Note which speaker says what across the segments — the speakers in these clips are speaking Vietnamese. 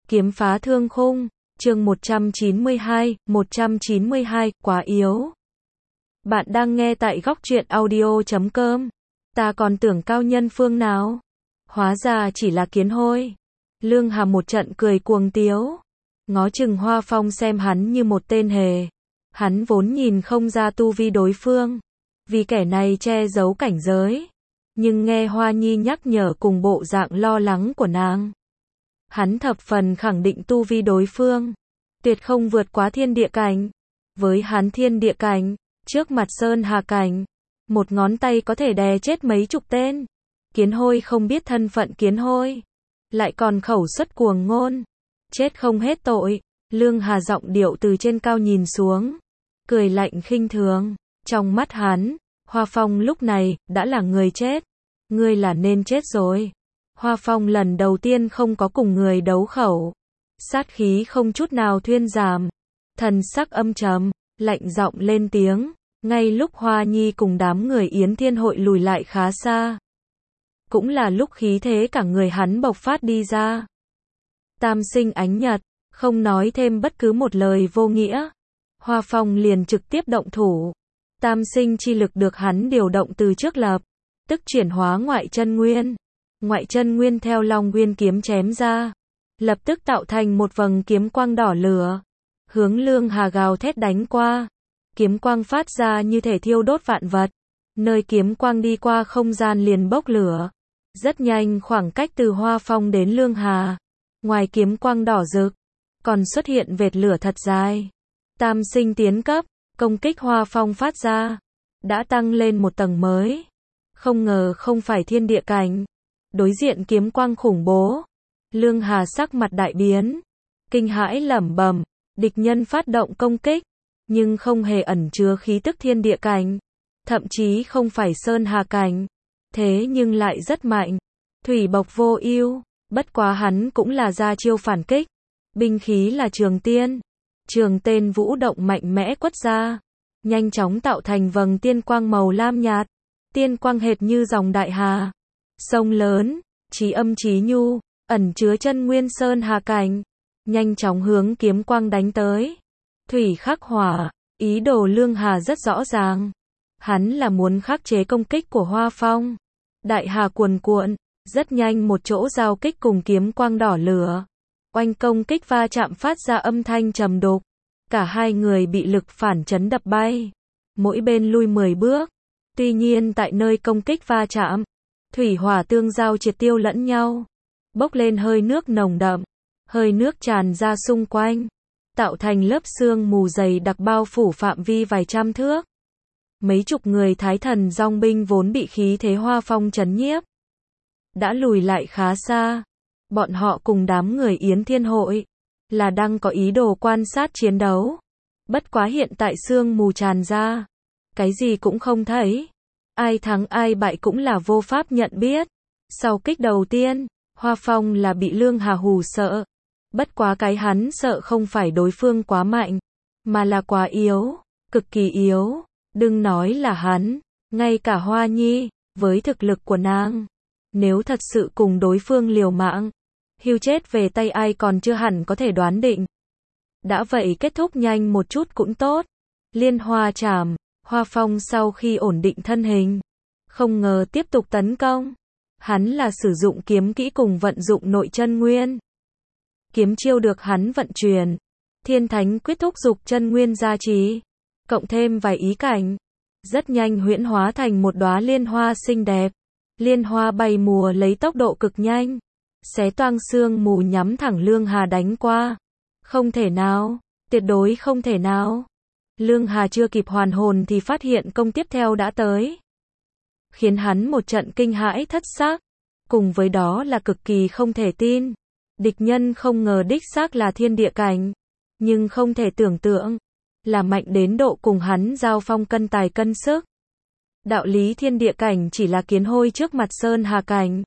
Speaker 1: Kiếm phá thương khung, chương 192, quá yếu. Bạn đang nghe tại góc truyện audio.com. Ta còn tưởng cao nhân phương nào. Hóa ra chỉ là kiến hôi. Lương Hà một trận cười cuồng tiếu. Ngó chừng Hoa Phong xem hắn như một tên hề. Hắn vốn nhìn không ra tu vi đối phương. Vì kẻ này che giấu cảnh giới. Nhưng nghe Hoa Nhi nhắc nhở cùng bộ dạng lo lắng của nàng. Hắn thập phần khẳng định tu vi đối phương. Tuyệt không vượt quá thiên địa cảnh. Với hắn thiên địa cảnh, trước mặt sơn hà cảnh. Một ngón tay có thể đè chết mấy chục tên. Kiến hôi không biết thân phận kiến hôi. Lại còn khẩu xuất cuồng ngôn. Chết không hết tội. Lương Hà giọng điệu từ trên cao nhìn xuống. Cười lạnh khinh thường. Trong mắt hắn, Hoa Phong lúc này đã là người chết. Ngươi là nên chết rồi. Hoa Phong lần đầu tiên không có cùng người đấu khẩu. Sát khí không chút nào thuyên giảm. Thần sắc âm trầm, lạnh giọng lên tiếng. Ngay lúc Hoa Nhi cùng đám người Yến Thiên Hội lùi lại khá xa. Cũng là lúc khí thế cả người hắn bộc phát đi ra. Tam sinh ánh nhật, không nói thêm bất cứ một lời vô nghĩa. Hoa Phong liền trực tiếp động thủ. Tam sinh chi lực được hắn điều động từ trước lập. Tức chuyển hóa ngoại chân nguyên. Ngoại chân nguyên theo Long Nguyên kiếm chém ra. Lập tức tạo thành một vầng kiếm quang đỏ lửa. Hướng Lương Hà gào thét đánh qua. Kiếm quang phát ra như thể thiêu đốt vạn vật. Nơi kiếm quang đi qua không gian liền bốc lửa. Rất nhanh khoảng cách từ Hoa Phong đến Lương Hà. Ngoài kiếm quang đỏ rực, còn xuất hiện vệt lửa thật dài. Tam sinh tiến cấp, công kích Hoa Phong phát ra. Đã tăng lên một tầng mới. Không ngờ không phải thiên địa cảnh. Đối diện kiếm quang khủng bố. Lương Hà sắc mặt đại biến. Kinh hãi lẩm bẩm. Địch nhân phát động công kích. Nhưng không hề ẩn chứa khí tức thiên địa cảnh. Thậm chí không phải sơn hà cảnh. Thế nhưng lại rất mạnh. Thủy bộc vô ưu. Bất quá hắn cũng là ra chiêu phản kích. Binh khí là trường tiên. Trường tên vũ động mạnh mẽ quất ra. Nhanh chóng tạo thành vầng tiên quang màu lam nhạt. Tiên quang hệt như dòng đại hà. Sông lớn, chí âm chí nhu, ẩn chứa chân nguyên sơn hà cảnh. Nhanh chóng hướng kiếm quang đánh tới. Thủy khắc hỏa, ý đồ Lương Hà rất rõ ràng. Hắn là muốn khắc chế công kích của Hoa Phong. Đại hà cuồn cuộn, rất nhanh một chỗ giao kích cùng kiếm quang đỏ lửa. Oanh công kích va chạm phát ra âm thanh trầm đục. Cả hai người bị lực phản chấn đập bay. Mỗi bên lui 10 bước. Tuy nhiên tại nơi công kích va chạm, thủy hỏa tương giao triệt tiêu lẫn nhau. Bốc lên hơi nước nồng đậm. Hơi nước tràn ra xung quanh. Tạo thành lớp sương mù dày đặc bao phủ phạm vi vài trăm thước. Mấy chục người Thái Thần Dòng binh vốn bị khí thế Hoa Phong chấn nhiếp. Đã lùi lại khá xa. Bọn họ cùng đám người Yến Thiên Hội. Là đang có ý đồ quan sát chiến đấu. Bất quá hiện tại sương mù tràn ra. Cái gì cũng không thấy. Ai thắng ai bại cũng là vô pháp nhận biết. Sau kích đầu tiên, Hoa Phong là bị Lương Hà hù sợ. Bất quá cái hắn sợ không phải đối phương quá mạnh, mà là quá yếu, cực kỳ yếu. Đừng nói là hắn, ngay cả Hoa Nhi, với thực lực của nàng, nếu thật sự cùng đối phương liều mạng, hưu chết về tay ai còn chưa hẳn có thể đoán định. Đã vậy kết thúc nhanh một chút cũng tốt. Liên hoa chảm, Hoa Phong sau khi ổn định thân hình, không ngờ tiếp tục tấn công. Hắn là sử dụng kiếm kỹ cùng vận dụng nội chân nguyên. Kiếm chiêu được hắn vận chuyển. Thiên Thánh quyết thúc dục chân nguyên gia trì. Cộng thêm vài ý cảnh. Rất nhanh huyễn hóa thành một đóa liên hoa xinh đẹp. Liên hoa bay mùa lấy tốc độ cực nhanh. Xé toang sương mù nhắm thẳng Lương Hà đánh qua. Không thể nào. Tuyệt đối không thể nào. Lương Hà chưa kịp hoàn hồn thì phát hiện công tiếp theo đã tới. Khiến hắn một trận kinh hãi thất xác. Cùng với đó là cực kỳ không thể tin. Địch nhân không ngờ đích xác là thiên địa cảnh. Nhưng không thể tưởng tượng. Là mạnh đến độ cùng hắn giao phong cân tài cân sức. Đạo lý thiên địa cảnh chỉ là kiến hôi trước mặt sơn hà cảnh.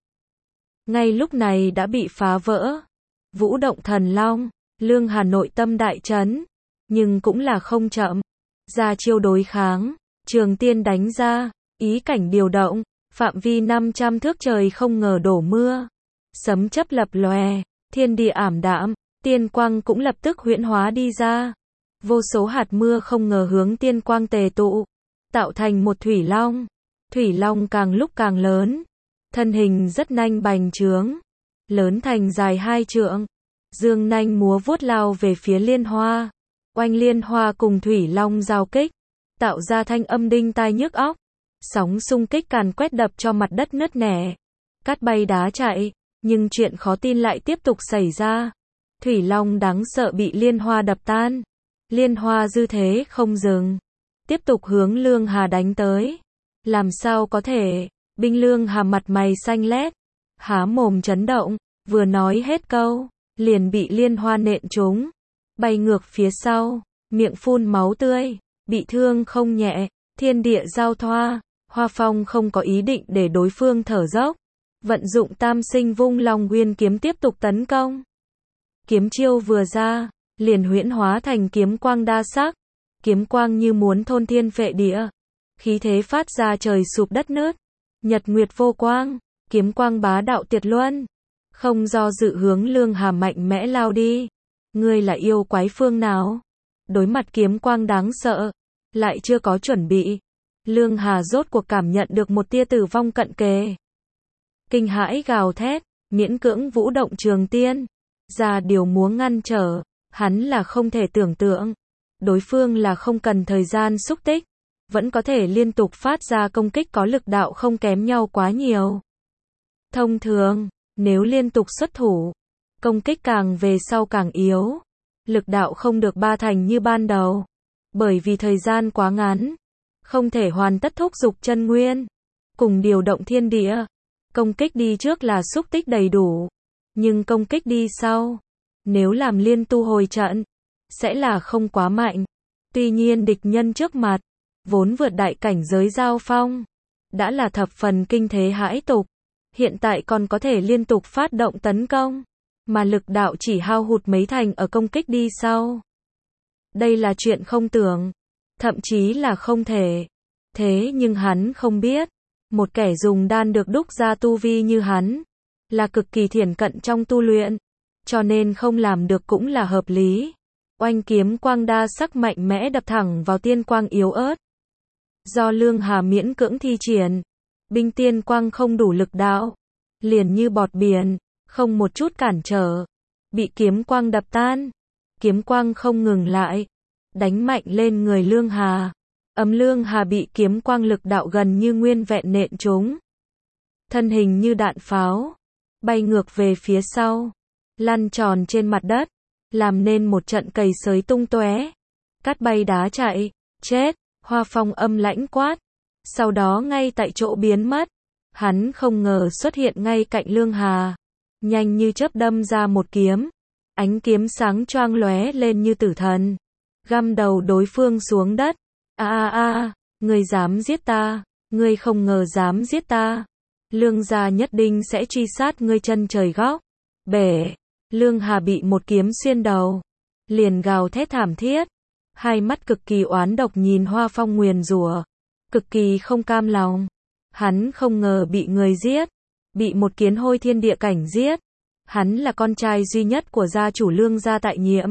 Speaker 1: Ngay lúc này đã bị phá vỡ. Vũ động thần long. Lương Hà nội tâm đại chấn. Nhưng cũng là không chậm. Ra chiêu đối kháng. Trường tiên đánh ra. Ý cảnh điều động. Phạm vi 500 thước trời không ngờ đổ mưa. Sấm chớp lập lòe. Thiên địa ảm đạm. tiên quang cũng lập tức huyễn hóa đi ra. Vô số hạt mưa không ngờ hướng tiên quang tề tụ, tạo thành một thủy long. Thủy long càng lúc càng lớn, thân hình rất nhanh bành trướng, lớn thành dài 2 trượng, dương nanh múa vuốt lao về phía liên hoa. Oanh liên hoa cùng thủy long giao kích, tạo ra thanh âm đinh tai nhức óc. Sóng xung kích càn quét đập cho mặt đất nứt nẻ, cát bay đá chạy, nhưng chuyện khó tin lại tiếp tục xảy ra. Thủy long đáng sợ bị liên hoa đập tan. Liên hoa dư thế không dừng, tiếp tục hướng Lương Hà đánh tới. Làm sao có thể? Binh Lương Hà mặt mày xanh lét, há mồm chấn động, vừa nói hết câu, liền bị liên hoa nện trúng, bay ngược phía sau, miệng phun máu tươi, bị thương không nhẹ. Thiên địa giao thoa, Hoa Phong không có ý định để đối phương thở dốc, vận dụng Tam Sinh Vung Long Nguyên kiếm tiếp tục tấn công. Kiếm chiêu vừa ra, liền huyễn hóa thành kiếm quang đa sắc, kiếm quang như muốn thôn thiên phệ địa, khí thế phát ra trời sụp đất nứt, nhật nguyệt vô quang, kiếm quang bá đạo tuyệt luân, không do dự hướng Lương Hà mạnh mẽ lao đi. Ngươi là yêu quái phương nào? Đối mặt kiếm quang đáng sợ, lại chưa có chuẩn bị, Lương Hà rốt cuộc cảm nhận được một tia tử vong cận kề. Kinh hãi gào thét, miễn cưỡng vũ động trường tiên, ra điều múa ngăn trở. Hắn là không thể tưởng tượng, đối phương là không cần thời gian xúc tích, vẫn có thể liên tục phát ra công kích có lực đạo không kém nhau quá nhiều. Thông thường, nếu liên tục xuất thủ, công kích càng về sau càng yếu, lực đạo không được ba thành như ban đầu, bởi vì thời gian quá ngắn, không thể hoàn tất thúc dục chân nguyên, cùng điều động thiên địa. Công kích đi trước là xúc tích đầy đủ, nhưng công kích đi sau, nếu làm liên tu hồi trận, sẽ là không quá mạnh. Tuy nhiên địch nhân trước mặt, vốn vượt đại cảnh giới giao phong, đã là thập phần kinh thế hãi tục, hiện tại còn có thể liên tục phát động tấn công, mà lực đạo chỉ hao hụt mấy thành ở công kích đi sau. Đây là chuyện không tưởng, thậm chí là không thể. Thế nhưng hắn không biết, một kẻ dùng đan được đúc ra tu vi như hắn, là cực kỳ thiển cận trong tu luyện, cho nên không làm được cũng là hợp lý. Oanh kiếm quang đa sắc mạnh mẽ đập thẳng vào tiên quang yếu ớt. Do Lương Hà miễn cưỡng thi triển, binh tiên quang không đủ lực đạo, liền như bọt biển, không một chút cản trở, bị kiếm quang đập tan. Kiếm quang không ngừng lại, đánh mạnh lên người Lương Hà. Lương Hà bị kiếm quang lực đạo gần như nguyên vẹn nện trúng. Thân hình như đạn pháo, bay ngược về phía sau, lăn tròn trên mặt đất, làm nên một trận cầy sới tung tóe, cát bay đá chạy, chết. Hoa Phong âm lãnh quát, sau đó ngay tại chỗ biến mất. Hắn không ngờ xuất hiện ngay cạnh Lương Hà, nhanh như chớp đâm ra một kiếm, ánh kiếm sáng choang lóe lên như tử thần, găm đầu đối phương xuống đất. Ngươi dám giết ta, ngươi không ngờ dám giết ta. Lương gia nhất định sẽ truy sát ngươi chân trời góc bể. Lương Hà bị một kiếm xuyên đầu, liền gào thét thảm thiết, hai mắt cực kỳ oán độc nhìn Hoa Phong nguyền rủa, cực kỳ không cam lòng. Hắn không ngờ bị người giết, bị một kiến hôi thiên địa cảnh giết. Hắn là con trai duy nhất của gia chủ Lương gia tại Nhiệm,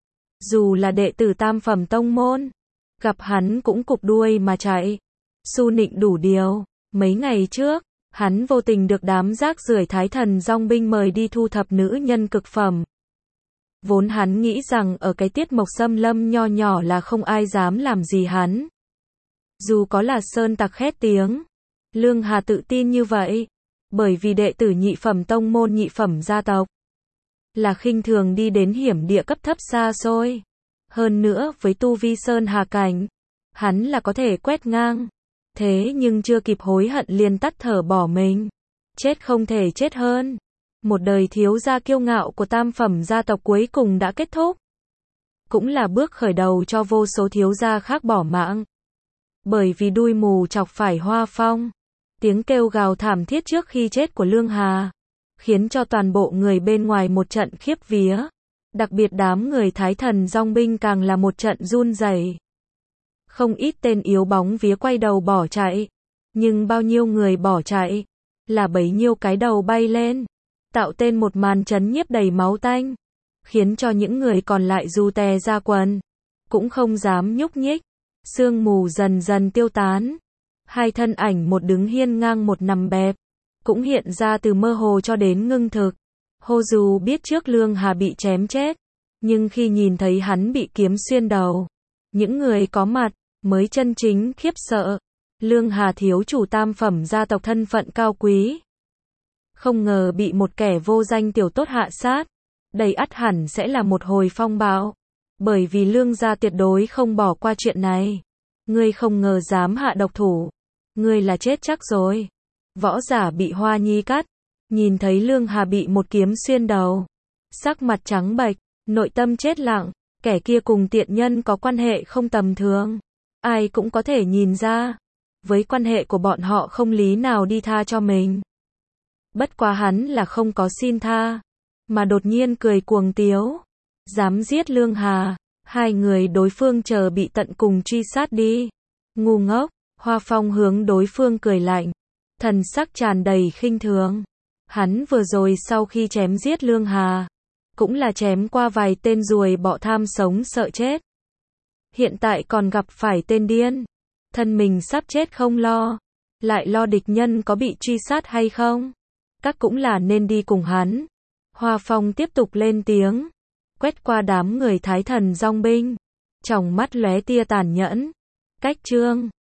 Speaker 1: dù là đệ tử tam phẩm tông môn, gặp hắn cũng cụp đuôi mà chạy. Su Nịnh đủ điều, mấy ngày trước, hắn vô tình được đám rác rưởi Thái Thần Dong binh mời đi thu thập nữ nhân cực phẩm. Vốn hắn nghĩ rằng ở cái tiết mộc xâm lâm nho nhỏ là không ai dám làm gì hắn. Dù có là sơn tặc khét tiếng, Lương Hà tự tin như vậy, bởi vì đệ tử nhị phẩm tông môn nhị phẩm gia tộc, là khinh thường đi đến hiểm địa cấp thấp xa xôi. Hơn nữa với tu vi sơn hà cảnh, hắn là có thể quét ngang. Thế nhưng chưa kịp hối hận liền tắt thở bỏ mình. Chết không thể chết hơn. Một đời thiếu gia kiêu ngạo của tam phẩm gia tộc cuối cùng đã kết thúc. Cũng là bước khởi đầu cho vô số thiếu gia khác bỏ mạng. Bởi vì đuôi mù chọc phải Hoa Phong. Tiếng kêu gào thảm thiết trước khi chết của Lương Hà, khiến cho toàn bộ người bên ngoài một trận khiếp vía. Đặc biệt đám người Thái Thần Dong binh càng là một trận run rẩy. Không ít tên yếu bóng vía quay đầu bỏ chạy, nhưng bao nhiêu người bỏ chạy, là bấy nhiêu cái đầu bay lên, tạo tên một màn chấn nhiếp đầy máu tanh. khiến cho những người còn lại dù tè ra quần, cũng không dám nhúc nhích. Sương mù dần dần tiêu tán. Hai thân ảnh một đứng hiên ngang một nằm bẹp, cũng hiện ra từ mơ hồ cho đến ngưng thực. Hồ dù biết trước Lương Hà bị chém chết, nhưng khi nhìn thấy hắn bị kiếm xuyên đầu, những người có mặt mới chân chính khiếp sợ. Lương Hà thiếu chủ tam phẩm gia tộc thân phận cao quý, không ngờ bị một kẻ vô danh tiểu tốt hạ sát. Đây ắt hẳn sẽ là một hồi phong bạo, bởi vì Lương gia tuyệt đối không bỏ qua chuyện này. Ngươi không ngờ dám hạ độc thủ, ngươi là chết chắc rồi. Võ giả bị Hoa Nhi cắt, nhìn thấy Lương Hà bị một kiếm xuyên đầu, sắc mặt trắng bệch, nội tâm chết lặng. Kẻ kia cùng tiện nhân có quan hệ không tầm thường, ai cũng có thể nhìn ra. Với quan hệ của bọn họ không lý nào đi tha cho mình. Bất quá hắn là không có xin tha, mà đột nhiên cười cuồng tiếu. Dám giết Lương Hà, hai người đối phương chờ bị tận cùng truy sát đi. Ngu ngốc. Hoa Phong hướng đối phương cười lạnh, thần sắc tràn đầy khinh thường. Hắn vừa rồi sau khi chém giết Lương Hà, cũng là chém qua vài tên ruồi bọ tham sống sợ chết. Hiện tại còn gặp phải tên điên, thân mình sắp chết không lo, lại lo địch nhân có bị truy sát hay không. Các cũng là nên đi cùng hắn. Hoa Phong tiếp tục lên tiếng, quét qua đám người Thái Thần Dòng binh, trong mắt lóe tia tàn nhẫn. Cách chương